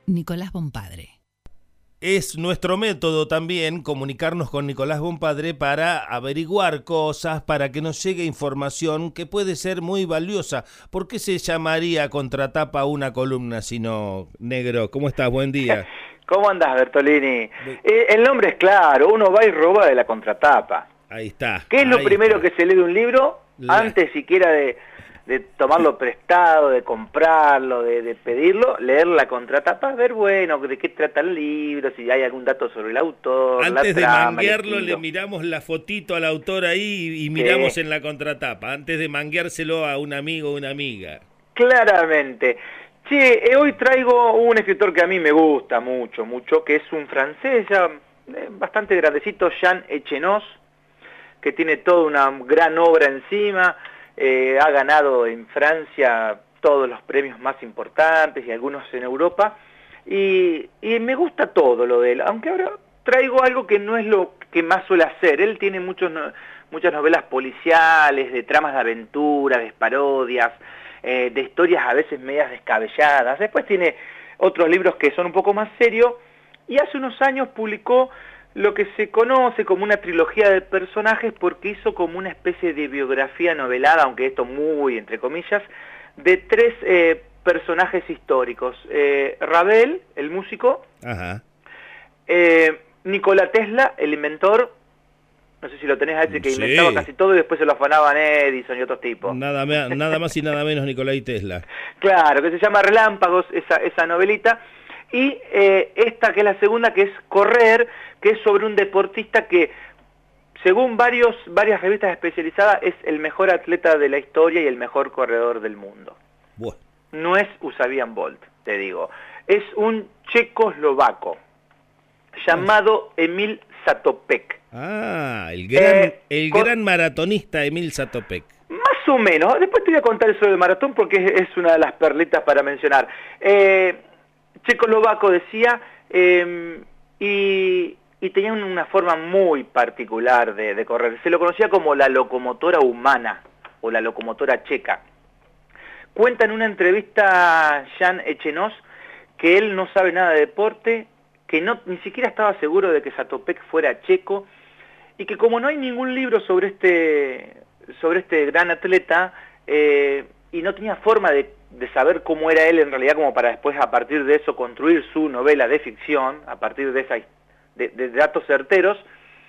Nicolás Bonpadre. Es nuestro método también comunicarnos con Nicolás Bonpadre para averiguar cosas, para que nos llegue información que puede ser muy valiosa. ¿Por qué se llamaría contratapa una columna si no, negro? ¿Cómo estás? Buen día. ¿Cómo andás, Bertolini? El nombre es claro, uno va y roba de la contratapa. Ahí está. ¿Qué es lo primero que se lee de un libro? Antes siquiera de tomarlo prestado, de comprarlo, de pedirlo, leer la contratapa, ver, bueno, de qué trata el libro, si hay algún dato sobre el autor, antes la de trama, manguearlo le miramos la fotito al autor ahí y miramos en la contratapa, antes de mangueárselo a un amigo o una amiga. Claramente. Che, hoy traigo un escritor que a mí me gusta mucho, que es un francés ya bastante grandecito, Jean Echenoz, que tiene toda una gran obra encima. Ha ganado en Francia todos los premios más importantes y algunos en Europa, y me gusta todo lo de él, aunque ahora traigo algo que no es lo que más suele hacer. Él tiene muchas novelas policiales, de tramas de aventuras, de parodias, de historias a veces medias descabelladas. Después tiene otros libros que son un poco más serios, y hace unos años publicó lo que se conoce como una trilogía de personajes, porque hizo como una especie de biografía novelada, aunque esto muy entre comillas, de tres personajes históricos. Ravel, el músico. Ajá. Nikola Tesla, el inventor. No sé si lo tenés a ese que inventaba casi todo y después se lo afanaban Edison y otros tipos. Nada más y nada menos Nicolai Tesla. Claro, que se llama Relámpagos, esa novelita. Y esta que es la segunda, que es Correr, que es sobre un deportista que, según varias revistas especializadas, es el mejor atleta de la historia y el mejor corredor del mundo. Bueno. No es Usain Bolt, te digo. Es un checoslovaco llamado Emil Zatopek. Ah, el gran maratonista Emil Zatopek. Más o menos. Después te voy a contar eso del maratón porque es una de las perlitas para mencionar. Checoslovaco decía, y tenía una forma muy particular de correr. Se lo conocía como la locomotora humana o la locomotora checa. Cuenta en una entrevista Jean Echenoz que él no sabe nada de deporte, que ni siquiera estaba seguro de que Zatopek fuera checo, y que como no hay ningún libro sobre este gran atleta, y no tenía forma de saber cómo era él en realidad, como para después a partir de eso construir su novela de ficción, a partir de datos certeros,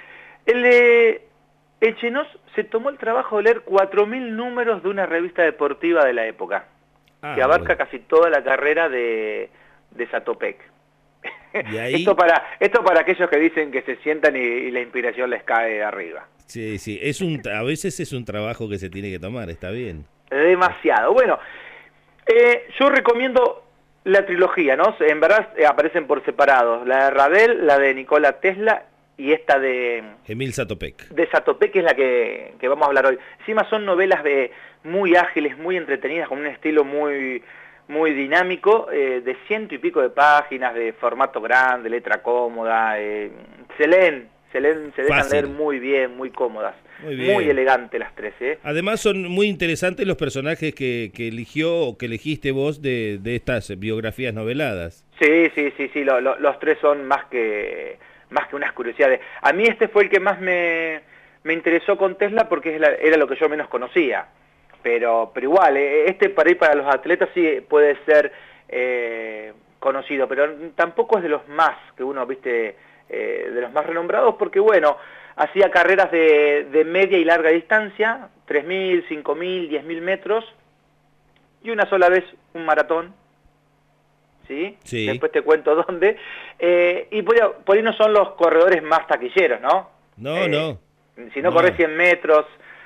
Echenoz se tomó el trabajo de leer 4.000 números de una revista deportiva de la época, que abarca casi toda la carrera de Zatopek. ¿Y ahí? Esto para aquellos que dicen que se sientan y la inspiración les cae de arriba. Sí, a veces es un trabajo que se tiene que tomar, está bien. Demasiado. Bueno, yo recomiendo la trilogía, ¿no? En verdad aparecen por separados. La de Ravel, la de Nikola Tesla y esta de Emil Zatopek. De Zatopek, que es la que vamos a hablar hoy. Encima son novelas muy ágiles, muy entretenidas, con un estilo muy dinámico, de 100 y pico de páginas, de formato grande, letra cómoda. Se dejan leer muy bien, muy cómodas. Muy elegante las tres, ¿eh? Además son muy interesantes los personajes que eligió o que elegiste vos de estas biografías noveladas. Sí, los tres son más que unas curiosidades. A mí este fue el que más me interesó con Tesla porque era lo que yo menos conocía. Pero igual, para ir para los atletas sí puede ser conocido, pero tampoco es de los más que uno, viste, de los más renombrados, porque bueno, hacía carreras de media y larga distancia, 3.000, 5.000, 10.000 metros, y una sola vez un maratón, ¿sí? Sí. Después te cuento dónde, y por ahí no son los corredores más taquilleros, ¿no? No. Si no corres 100 metros,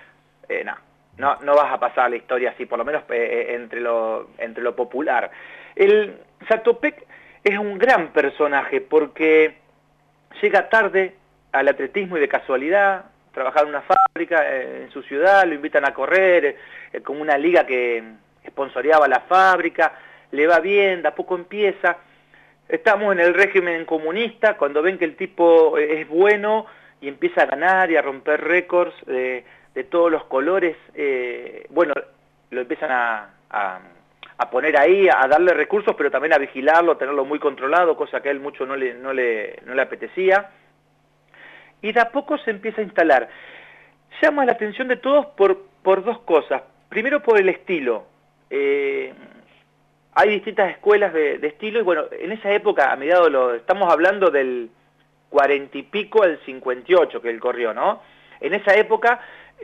no vas a pasar la historia así, por lo menos entre lo popular. El Zatopek es un gran personaje porque llega tarde al atletismo y de casualidad, trabaja en una fábrica en su ciudad, lo invitan a correr, como una liga que sponsoreaba la fábrica, le va bien, de a poco empieza. Estamos en el régimen comunista, cuando ven que el tipo es bueno y empieza a ganar y a romper récords de todos los colores, bueno, lo empiezan a a poner ahí, a darle recursos, pero también a vigilarlo, a tenerlo muy controlado, cosa que a él mucho no le apetecía. Y de a poco se empieza a instalar. Llama la atención de todos por dos cosas. Primero por el estilo. Hay distintas escuelas de estilo, y bueno, en esa época, estamos hablando del 40 y pico al 58 que él corrió, ¿no? En esa época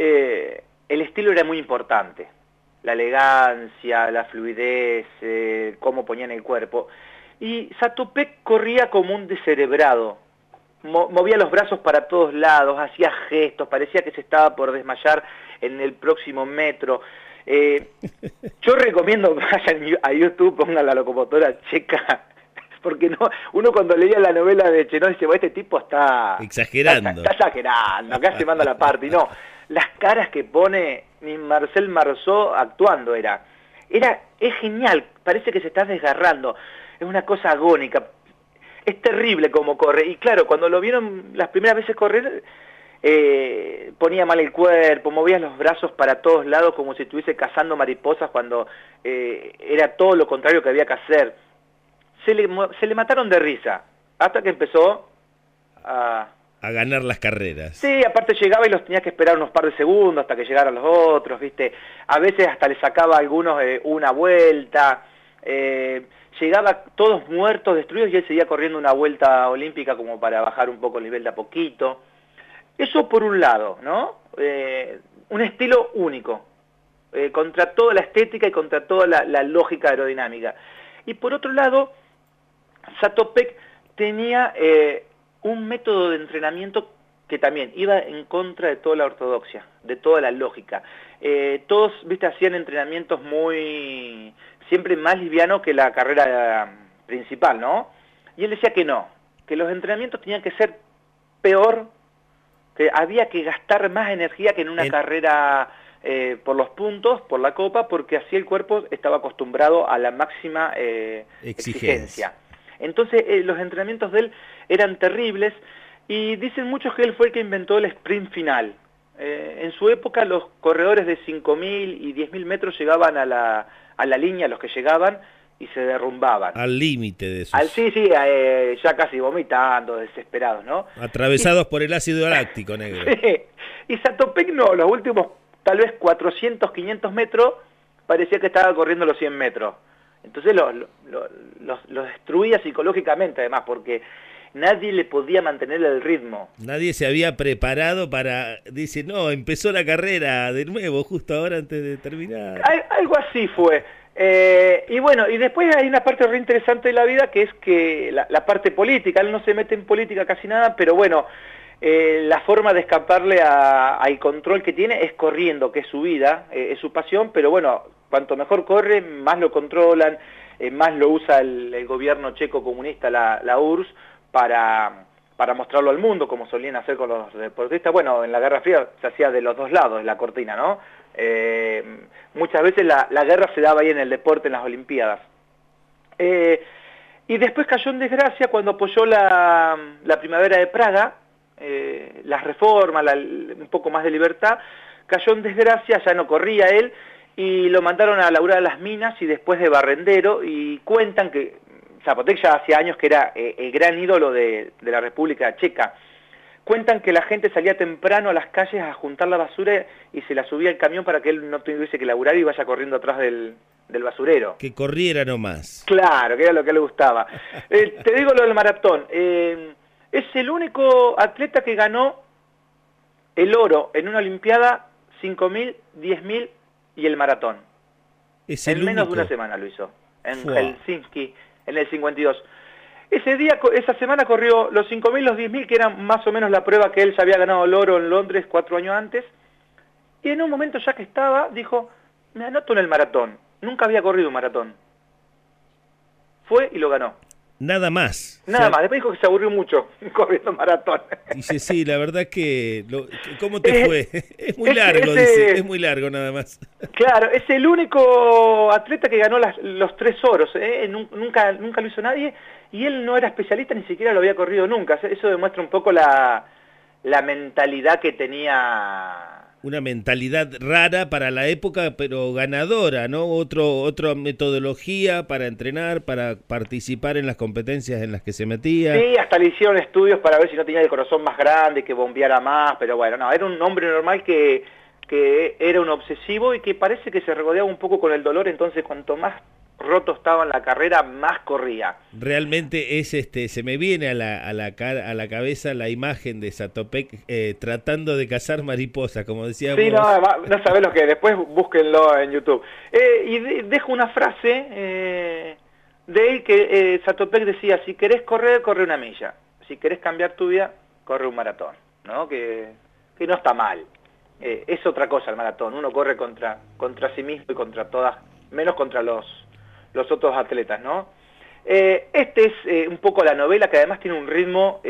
el estilo era muy importante. La elegancia, la fluidez, cómo ponían el cuerpo. Y Zatopek corría como un descerebrado. Movía los brazos para todos lados, hacía gestos, parecía que se estaba por desmayar en el próximo metro. Yo recomiendo que vayan a YouTube, pongan la locomotora checa, porque no, uno cuando leía la novela de Echenós dice, este tipo está exagerando, está exagerando, acá se manda la parte, y no, las caras que pone Marcel Marceau actuando es genial, parece que se está desgarrando, es una cosa agónica, es terrible como corre, y claro, cuando lo vieron las primeras veces correr, ponía mal el cuerpo, movía los brazos para todos lados como si estuviese cazando mariposas cuando era todo lo contrario que había que hacer. Se le mataron de risa, hasta que empezó a ganar las carreras. Sí, aparte llegaba y los tenía que esperar unos par de segundos hasta que llegaran los otros, ¿viste? A veces hasta le sacaba a algunos una vuelta, llegaba todos muertos, destruidos, y él seguía corriendo una vuelta olímpica como para bajar un poco el nivel de a poquito. Eso por un lado, ¿no? Un estilo único, contra toda la estética y contra toda la lógica aerodinámica. Y por otro lado, Zatopek tenía un método de entrenamiento que también iba en contra de toda la ortodoxia, de toda la lógica. Todos, viste, hacían entrenamientos siempre más livianos que la carrera principal, ¿no? Y él decía que no, que los entrenamientos tenían que ser peor, que había que gastar más energía que en una carrera por los puntos, por la copa, porque así el cuerpo estaba acostumbrado a la máxima exigencia. Entonces los entrenamientos de él eran terribles, y dicen muchos que él fue el que inventó el sprint final. En su época los corredores de 5.000 y 10.000 metros llegaban a la línea, los que llegaban, y se derrumbaban. Al límite de eso. Sí, ya casi vomitando, desesperados, ¿no? Atravesados por el ácido láctico, negro. Sí. Y Zatopek no, los últimos tal vez 400, 500 metros, parecía que estaba corriendo los 100 metros. Entonces lo destruía psicológicamente, además, porque nadie le podía mantener el ritmo. Nadie se había preparado dice, no, empezó la carrera de nuevo, justo ahora antes de terminar. Algo así fue. Y bueno, y después hay una parte re interesante de la vida, que es que la parte política. Él no se mete en política casi nada, pero bueno, la forma de escaparle al control que tiene es corriendo, que es su vida, es su pasión, pero bueno, cuanto mejor corre, más lo controlan, más lo usa el gobierno checo comunista, la URSS, para mostrarlo al mundo, como solían hacer con los deportistas. Bueno, en la Guerra Fría se hacía de los dos lados, la cortina, ¿no? Muchas veces la guerra se daba ahí en el deporte, en las Olimpiadas. Y después cayó en desgracia cuando apoyó la primavera de Praga, las reformas, un poco más de libertad. Cayó en desgracia, ya no corría él, y lo mandaron a laburar a las minas y después de barrendero, y cuentan que Zapotec ya hacía años que era el gran ídolo de la República Checa. Cuentan que la gente salía temprano a las calles a juntar la basura y se la subía al camión para que él no tuviese que laburar y vaya corriendo atrás del basurero. Que corriera nomás. Claro, que era lo que le gustaba. Te digo lo del maratón. Es el único atleta que ganó el oro en una olimpiada, 5.000, 10.000 y el maratón. En menos de una semana lo hizo, en Helsinki, en el 52. Esa semana corrió los 5.000, los 10.000, que eran más o menos la prueba que él ya había ganado el oro en Londres 4 años antes, y en un momento ya que estaba, dijo, me anoto en el maratón. Nunca había corrido un maratón. Fue y lo ganó. Nada más. Nada más. Después dijo que se aburrió mucho corriendo maratón. Dice, sí, la verdad que... ¿Cómo te fue? Es muy largo, dice. Es muy largo nada más. Claro, es el único atleta que ganó los 3 oros. Nunca lo hizo nadie. Y él no era especialista, ni siquiera lo había corrido nunca. Eso demuestra un poco la mentalidad que tenía una mentalidad rara para la época, pero ganadora, ¿no? Otra metodología para entrenar, para participar en las competencias en las que se metía. Sí, hasta le hicieron estudios para ver si no tenía el corazón más grande, que bombeara más, pero bueno, no, era un hombre normal que era un obsesivo y que parece que se regodeaba un poco con el dolor, entonces cuanto más roto estaba en la carrera, más corría. Realmente es se me viene a la cabeza la imagen de Zatopek tratando de cazar mariposas, como decíamos. Sí, no sabés lo que, después búsquenlo en YouTube. Y dejo una frase de él que Zatopek decía: si querés correr, corre una milla; si querés cambiar tu vida, corre un maratón, ¿no? Que no está mal. Es otra cosa el maratón, uno corre contra sí mismo y contra todas, menos contra los otros atletas, ¿no? Este es un poco la novela, que además tiene un ritmo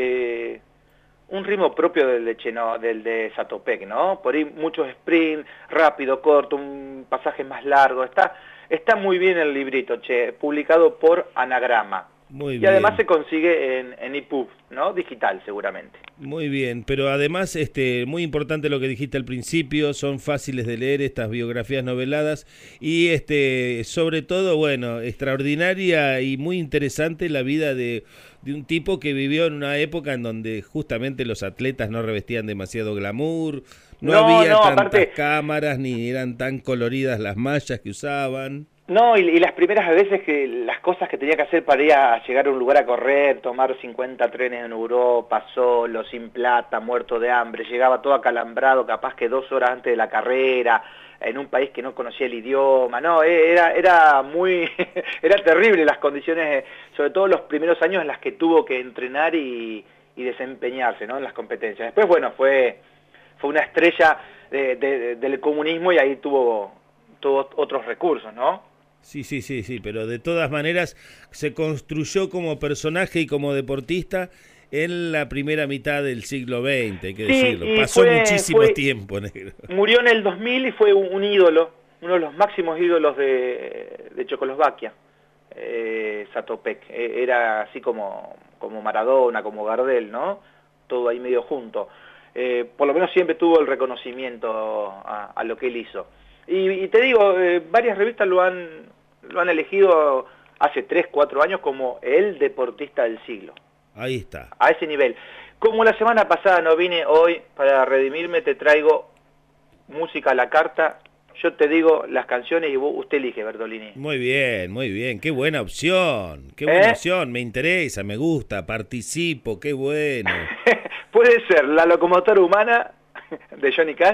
propio del de Zatopek, ¿no? Por ahí muchos sprint, rápido, corto, un pasaje más largo. Está muy bien el librito, publicado por Anagrama. Muy bien. Y además se consigue en EPUB, ¿no? Digital, seguramente. Muy bien, pero además muy importante lo que dijiste al principio, son fáciles de leer estas biografías noveladas y sobre todo, bueno, extraordinaria y muy interesante la vida de un tipo que vivió en una época en donde justamente los atletas no revestían demasiado glamour, no había tantas aparte, cámaras, ni eran tan coloridas las mallas que usaban. No, y las primeras veces que las cosas que tenía que hacer para ir a llegar a un lugar a correr, tomar 50 trenes en Europa, solo, sin plata, muerto de hambre, llegaba todo acalambrado, capaz que 2 horas antes de la carrera, en un país que no conocía el idioma, no, era muy, era terrible las condiciones, sobre todo los primeros años en las que tuvo que entrenar y desempeñarse, ¿no? En las competencias. Después, bueno, fue una estrella del comunismo y ahí tuvo otros recursos, ¿no? Sí, pero de todas maneras se construyó como personaje y como deportista en la primera mitad del siglo XX, hay que decirlo. Pasó muchísimo tiempo, negro. Murió en el 2000 y fue un ídolo, uno de los máximos ídolos de Checoslovaquia, Zatopek. Era así como Maradona, como Gardel, ¿no? Todo ahí medio junto. Por lo menos siempre tuvo el reconocimiento a lo que él hizo. Y te digo, varias revistas lo han elegido hace 3, 4 años como el deportista del siglo. Ahí está. A ese nivel. Como la semana pasada no vine, hoy para redimirme te traigo música a la carta. Yo te digo las canciones y usted elige, Bertolini. Muy bien. Qué buena opción. Qué buena opción. Me interesa, me gusta, participo. Qué bueno. Puede ser La locomotora humana de Johnny Cash.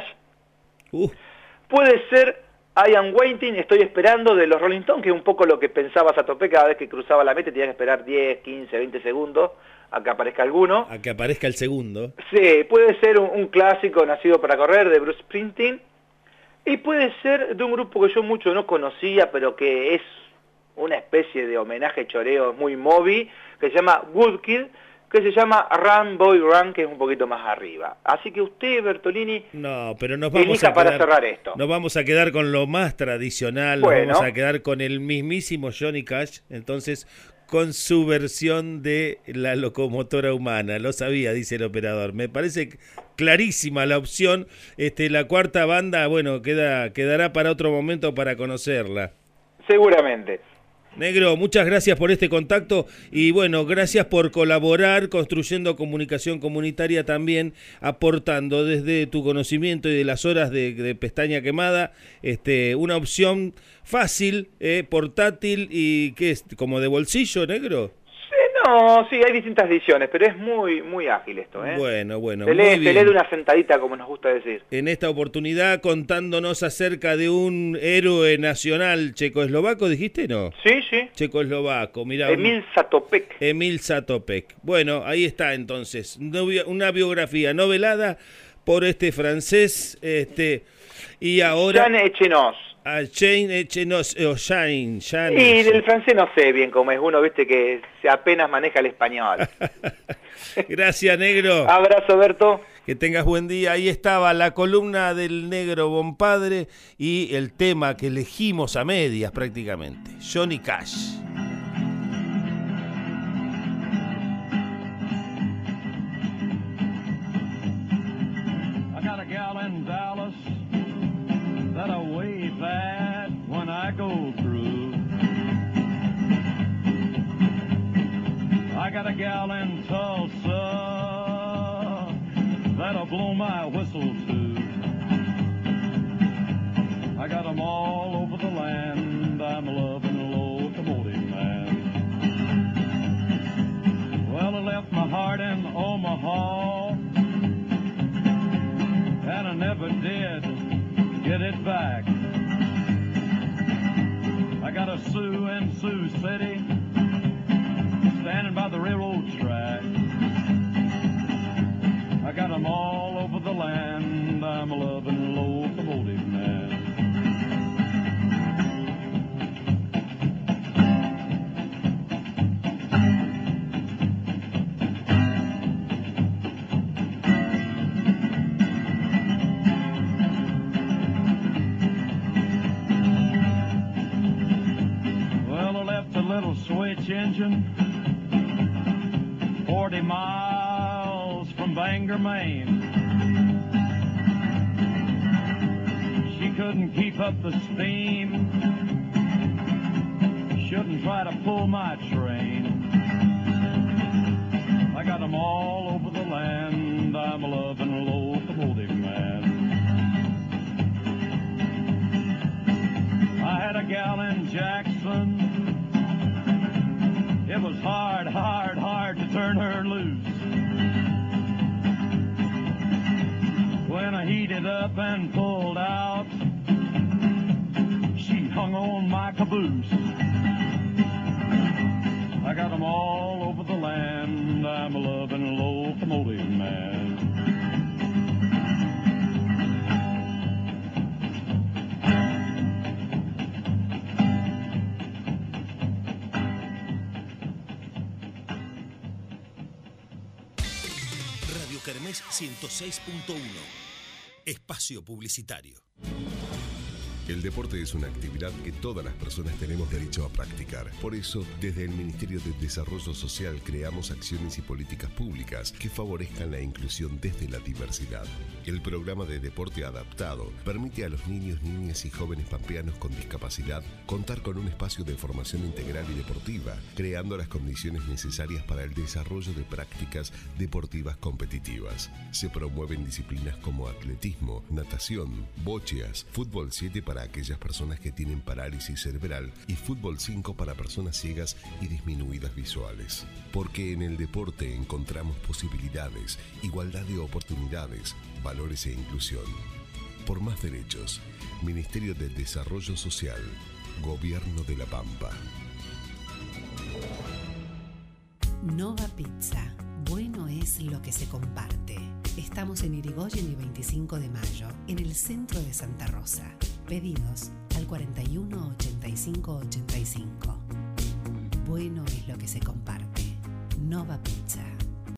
Puede ser I Am Waiting, Estoy esperando, de los Rolling Stones, que es un poco lo que pensaba Zatopek cada vez que cruzaba la meta, tenía que esperar 10, 15, 20 segundos a que aparezca alguno. A que aparezca el segundo. Sí, puede ser un clásico, Nacido para correr, de Bruce Springsteen, y puede ser de un grupo que yo mucho no conocía, pero que es una especie de homenaje choreo muy Moby, que se llama Woodkid, que se llama Run Boy Run, que es un poquito más arriba. Así que usted, Bertolini, no, pero nos vamos a quedar, para cerrar esto. Nos vamos a quedar con lo más tradicional, bueno. Nos vamos a quedar con el mismísimo Johnny Cash, entonces con su versión de La locomotora humana. Lo sabía, dice el operador. Me parece clarísima la opción. La cuarta banda, bueno, quedará para otro momento para conocerla. Seguramente. Negro, muchas gracias por este contacto y bueno, gracias por colaborar construyendo comunicación comunitaria también, aportando desde tu conocimiento y de las horas de pestaña quemada, una opción fácil, portátil y ¿qué es? ¿Como de bolsillo, negro? No, sí, hay distintas ediciones, pero es muy, muy ágil esto, ¿eh? Bueno, se lee de una sentadita, como nos gusta decir. En esta oportunidad contándonos acerca de un héroe nacional checoslovaco, ¿dijiste, no? Sí. Checoslovaco, mira. Emil Zatopek. Emil Zatopek. Bueno, ahí está entonces, una biografía novelada por este francés, y ahora... Jean Echenoz. Y del francés no sé bien cómo es uno, viste, que se apenas maneja el español. Gracias, negro. Abrazo, Berto. Que tengas buen día. Ahí estaba la columna del negro Bompadre y el tema que elegimos a medias prácticamente, Johnny Cash. I got a gal in Dallas got a gal in Tulsa that'll blow my whistle too. I got 'em all over the land. I'm a loving locomotive man. Well, I left my heart in Omaha, and I never did get it back. I got a Sioux in Sioux City, standing by the railroad track. I got 'em all over the land. I'm a loving locomotive man. Switch engine 40 miles from Bangor, Maine. She couldn't keep up the steam. Shouldn't try to pull my train. I got 'em all over the land. I'm a loving locomotive man. I had a gal in Jackson. It was hard, hard, hard to turn her loose. When I heated up and pulled out, she hung on my caboose. I got 'em all over the land. I'm a loving locomotive man. Kermés 106.1. Espacio publicitario. El deporte es una actividad que todas las personas tenemos derecho a practicar. Por eso, desde el Ministerio de Desarrollo Social creamos acciones y políticas públicas que favorezcan la inclusión desde la diversidad. El programa de deporte adaptado permite a los niños, niñas y jóvenes pampeanos con discapacidad contar con un espacio de formación integral y deportiva, creando las condiciones necesarias para el desarrollo de prácticas deportivas competitivas. Se promueven disciplinas como atletismo, natación, bocheas, fútbol 7 para aquellas personas que tienen parálisis cerebral y fútbol 5 para personas ciegas y disminuidas visuales. Porque en el deporte encontramos posibilidades, igualdad de oportunidades, valores e inclusión. Por más derechos, Ministerio de Desarrollo Social, Gobierno de La Pampa. Nova Pizza. Bueno es lo que se comparte. Estamos en Irigoyen y 25 de mayo, en el centro de Santa Rosa. Pedidos al 41 85 85. Bueno es lo que se comparte. Nova Pizza.